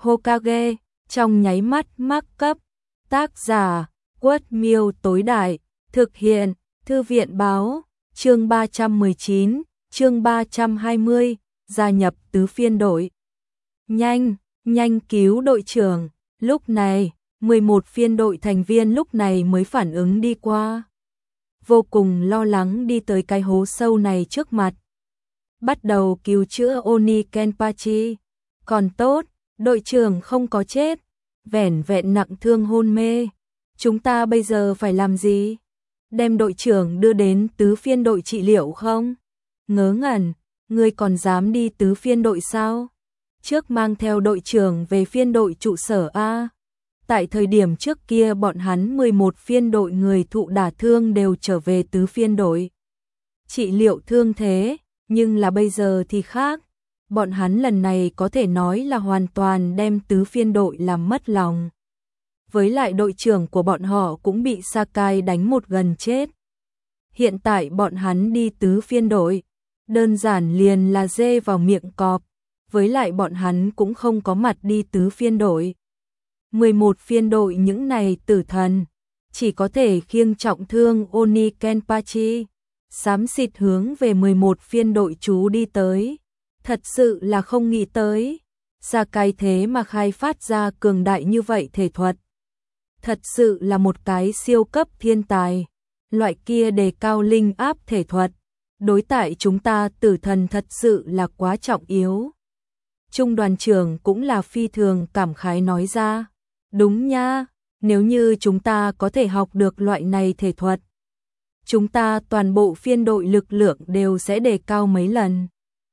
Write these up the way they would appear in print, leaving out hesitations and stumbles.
Hokage, trong nháy mắt mắc cấp. Tác giả, Quất Miêu tối đại, thực hiện, Thư viện báo, chương 319, chương 320, gia nhập tứ phiên đội. Nhanh cứu đội trưởng, lúc này, 11 phiên đội thành viên lúc này mới phản ứng đi qua. Vô cùng lo lắng đi tới cái hố sâu này trước mặt. Bắt đầu cứu chữa Oni Kenpachi. Còn tốt, đội trưởng không có chết, vẻn vẹn nặng thương hôn mê. Chúng ta bây giờ phải làm gì? Đem đội trưởng đưa đến tứ phiên đội trị liệu không? Ngớ ngẩn, ngươi còn dám đi tứ phiên đội sao? Trước mang theo đội trưởng về phiên đội trụ sở A. Tại thời điểm trước kia bọn hắn 11 phiên đội người thụ đả thương đều trở về tứ phiên đội trị liệu thương thế, nhưng là bây giờ thì khác. Bọn hắn lần này có thể nói là hoàn toàn đem tứ phiên đội làm mất lòng. Với lại đội trưởng của bọn họ cũng bị Sakai đánh một gần chết. Hiện tại bọn hắn đi tứ phiên đội, đơn giản liền là dê vào miệng cọp. Với lại bọn hắn cũng không có mặt đi tứ phiên đội. 11 phiên đội những này tử thần, chỉ có thể khiêng trọng thương Oni Kenpachi, xám xịt hướng về 11 phiên đội chú đi tới. Thật sự là không nghĩ tới, Sakai thế mà khai phát ra cường đại như vậy thể thuật. Thật sự là một cái siêu cấp thiên tài, loại kia đề cao linh áp thể thuật. Đối tại chúng ta tử thần thật sự là quá trọng yếu. Trung đoàn trưởng cũng là phi thường cảm khái nói ra. Đúng nha, nếu như chúng ta có thể học được loại này thể thuật, chúng ta toàn bộ phiên đội lực lượng đều sẽ đề cao mấy lần.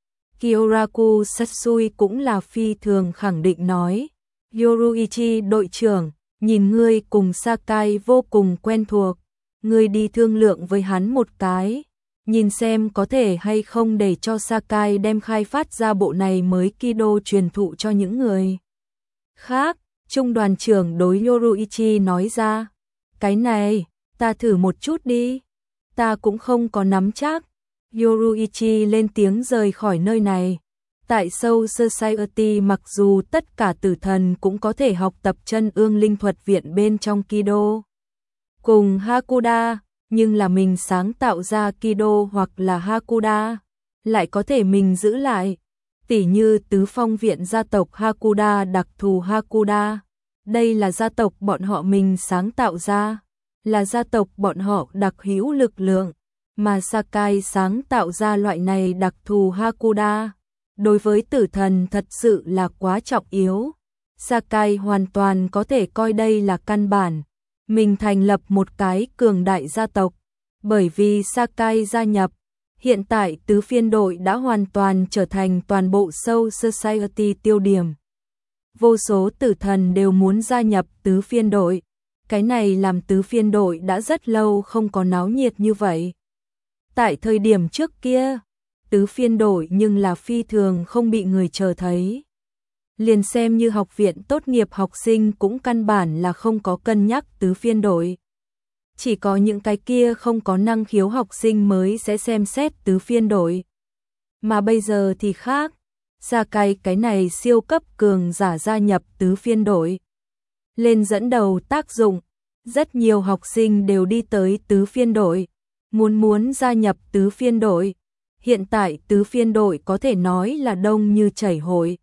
Kyoraku Satsui cũng là phi thường khẳng định nói. Yoruichi đội trưởng, nhìn ngươi cùng Sakai vô cùng quen thuộc, ngươi đi thương lượng với hắn một cái, nhìn xem có thể hay không để cho Sakai đem khai phát ra bộ này mới Kido truyền thụ cho những người khác. Trung đoàn trưởng đối Yoruichi nói ra, cái này, ta thử một chút đi, ta cũng không có nắm chắc. Yoruichi lên tiếng rời khỏi nơi này. Tại Soul Society mặc dù tất cả tử thần cũng có thể học tập chân ương linh thuật viện bên trong Kido cùng Hakuda, nhưng là mình sáng tạo ra Kido hoặc là Hakuda lại có thể mình giữ lại. Tỉ như tứ phong viện gia tộc Hakuda đặc thù Hakuda, đây là gia tộc bọn họ mình sáng tạo ra, là gia tộc bọn họ đặc hữu lực lượng, mà Sakai sáng tạo ra loại này đặc thù Hakuda, đối với tử thần thật sự là quá trọng yếu. Sakai hoàn toàn có thể coi đây là căn bản, mình thành lập một cái cường đại gia tộc, bởi vì Sakai gia nhập. Hiện tại tứ phiên đội đã hoàn toàn trở thành toàn bộ Soul Society tiêu điểm. Vô số tử thần đều muốn gia nhập tứ phiên đội. Cái này làm tứ phiên đội đã rất lâu không có náo nhiệt như vậy. Tại thời điểm trước kia, tứ phiên đội nhưng là phi thường không bị người chờ thấy. Liền xem như học viện tốt nghiệp học sinh cũng căn bản là không có cân nhắc tứ phiên đội. Chỉ có những cái kia không có năng khiếu học sinh mới sẽ xem xét tứ phiên đội. Mà bây giờ thì khác, Sakai cái này siêu cấp cường giả gia nhập tứ phiên đội. Lên dẫn đầu tác dụng, rất nhiều học sinh đều đi tới tứ phiên đội, muốn gia nhập tứ phiên đội. Hiện tại tứ phiên đội có thể nói là đông như chảy hội.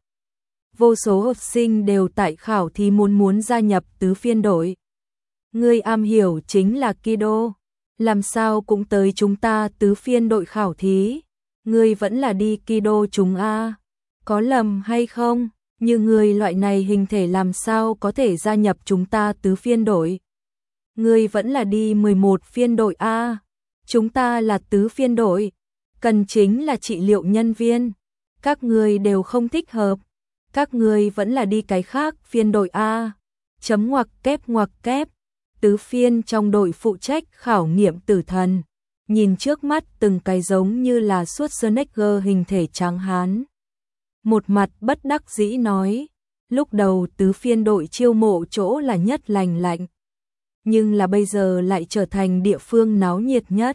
Vô số học sinh đều tại khảo thí muốn gia nhập tứ phiên đội. Ngươi am hiểu chính là Kido, làm sao cũng tới chúng ta tứ phiên đội khảo thí, ngươi vẫn là đi Kido chúng a, có lầm hay không? Như ngươi loại này hình thể làm sao có thể gia nhập chúng ta tứ phiên đội? Ngươi vẫn là đi 11 phiên đội a, chúng ta là tứ phiên đội, cần chính là trị liệu nhân viên, các ngươi đều không thích hợp, các ngươi vẫn là đi cái khác phiên đội a. Chấm ngoặc kép. Tứ phiên trong đội phụ trách khảo nghiệm tử thần, nhìn trước mắt từng cái giống như là Schwarzenegger hình thể trắng hán. Một mặt bất đắc dĩ nói, lúc đầu tứ phiên đội chiêu mộ chỗ là nhất lành lạnh, nhưng là bây giờ lại trở thành địa phương náo nhiệt nhất.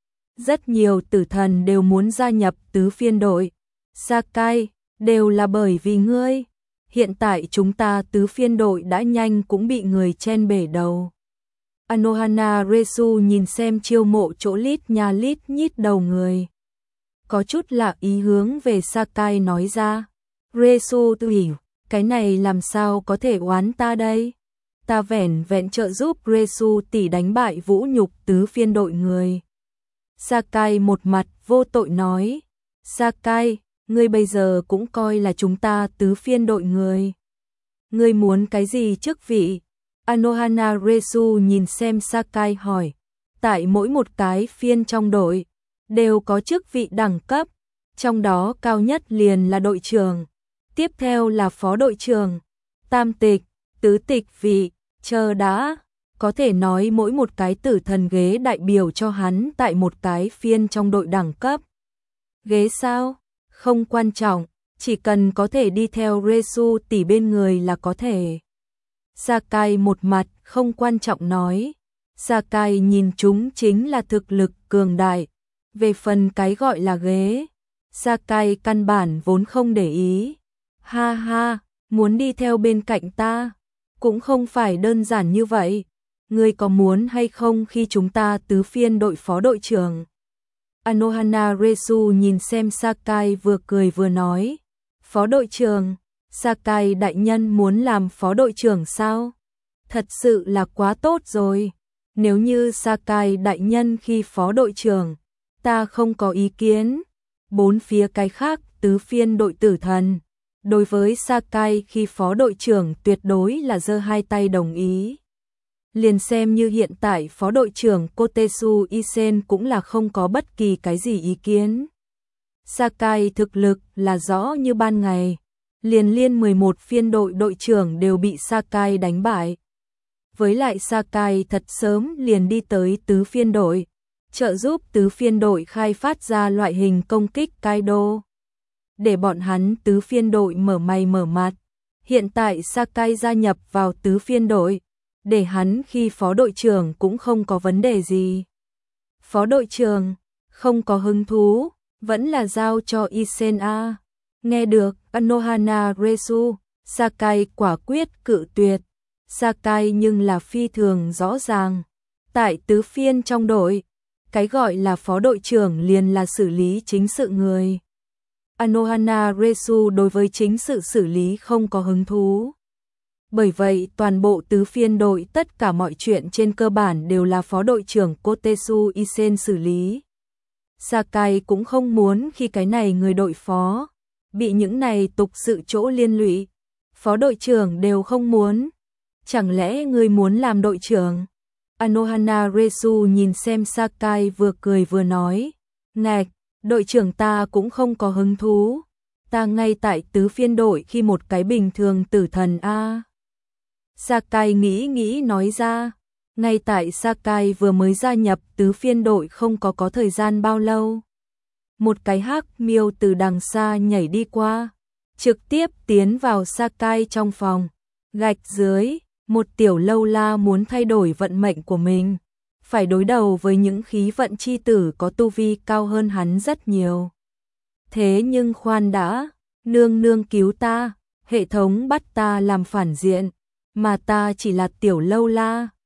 Rất nhiều tử thần đều muốn gia nhập tứ phiên đội. Sakai, đều là bởi vì ngươi. hiện tại chúng ta tứ phiên đội đã nhanh cũng bị người chen bể đầu. Anohana Resu nhìn xem chiêu mộ chỗ lít nha lít nhít đầu người. Có chút lạ ý hướng về Sakai nói ra. Resu tự hiểu, cái này làm sao có thể oán ta đây? Ta vẻn vẹn trợ giúp Resu tỷ đánh bại vũ nhục tứ phiên đội người. Sakai một mặt vô tội nói. Sakai, ngươi bây giờ cũng coi là chúng ta tứ phiên đội người. Ngươi muốn cái gì chức vị? Anohana Resu nhìn xem Sakai hỏi. Tại mỗi một cái phiên trong đội, đều có chức vị đẳng cấp, trong đó cao nhất liền là đội trưởng, tiếp theo là phó đội trưởng, tam tịch, tứ tịch vị, chờ đã, có thể nói mỗi một cái tử thần ghế đại biểu cho hắn tại một cái phiên trong đội đẳng cấp. Ghế sao? Không quan trọng, chỉ cần có thể đi theo Resu tỷ bên người là có thể. Sakai một mặt không quan trọng nói. Sakai nhìn chúng chính là thực lực cường đại. Về phần cái gọi là ghế, Sakai căn bản vốn không để ý. Ha ha, muốn đi theo bên cạnh ta, cũng không phải đơn giản như vậy. Ngươi có muốn hay không khi chúng ta tứ phiên đội phó đội trưởng? Anohana Resu nhìn xem Sakai vừa cười vừa nói. Phó đội trưởng, Sakai đại nhân muốn làm phó đội trưởng sao? Thật sự là quá tốt rồi. Nếu như Sakai đại nhân khi phó đội trưởng, ta không có ý kiến. Bốn phía cái khác tứ phiên đội tử thần. Đối với Sakai khi phó đội trưởng tuyệt đối là giơ hai tay đồng ý. Liền xem như hiện tại phó đội trưởng Kotetsu Isen cũng là không có bất kỳ cái gì ý kiến. Sakai thực lực là rõ như ban ngày. Liên 11 phiên đội đội trưởng đều bị Sakai đánh bại. Với lại Sakai thật sớm liền đi tới tứ phiên đội, trợ giúp tứ phiên đội khai phát ra loại hình công kích Kaido. Để bọn hắn tứ phiên đội mở mày mở mặt. Hiện tại Sakai gia nhập vào tứ phiên đội, để hắn khi phó đội trưởng cũng không có vấn đề gì. Phó đội trưởng, không có hứng thú, vẫn là giao cho Isen a. Nghe được Anohana Resu, Sakai quả quyết cự tuyệt. Sakai nhưng là phi thường rõ ràng. Tại tứ phiên trong đội, cái gọi là phó đội trưởng liền là xử lý chính sự người. Anohana Resu đối với chính sự xử lý không có hứng thú. Bởi vậy toàn bộ tứ phiên đội tất cả mọi chuyện trên cơ bản đều là phó đội trưởng Kotetsu Isen xử lý. Sakai cũng không muốn khi cái này người đội phó bị những này tục sự chỗ liên lụy. Phó đội trưởng đều không muốn. Chẳng lẽ ngươi muốn làm đội trưởng? Anohana Resu nhìn xem Sakai vừa cười vừa nói. Ngạch, đội trưởng ta cũng không có hứng thú. Ta ngay tại tứ phiên đội khi một cái bình thường tử thần a. Sakai nghĩ nói ra. Ngay tại Sakai vừa mới gia nhập tứ phiên đội không có thời gian bao lâu. Một cái hắc miêu từ đằng xa nhảy đi qua, trực tiếp tiến vào Sakai trong phòng. Gạch dưới, một tiểu lâu la muốn thay đổi vận mệnh của mình, phải đối đầu với những khí vận chi tử có tu vi cao hơn hắn rất nhiều. Thế nhưng khoan đã, nương nương cứu ta, hệ thống bắt ta làm phản diện, mà ta chỉ là tiểu lâu la.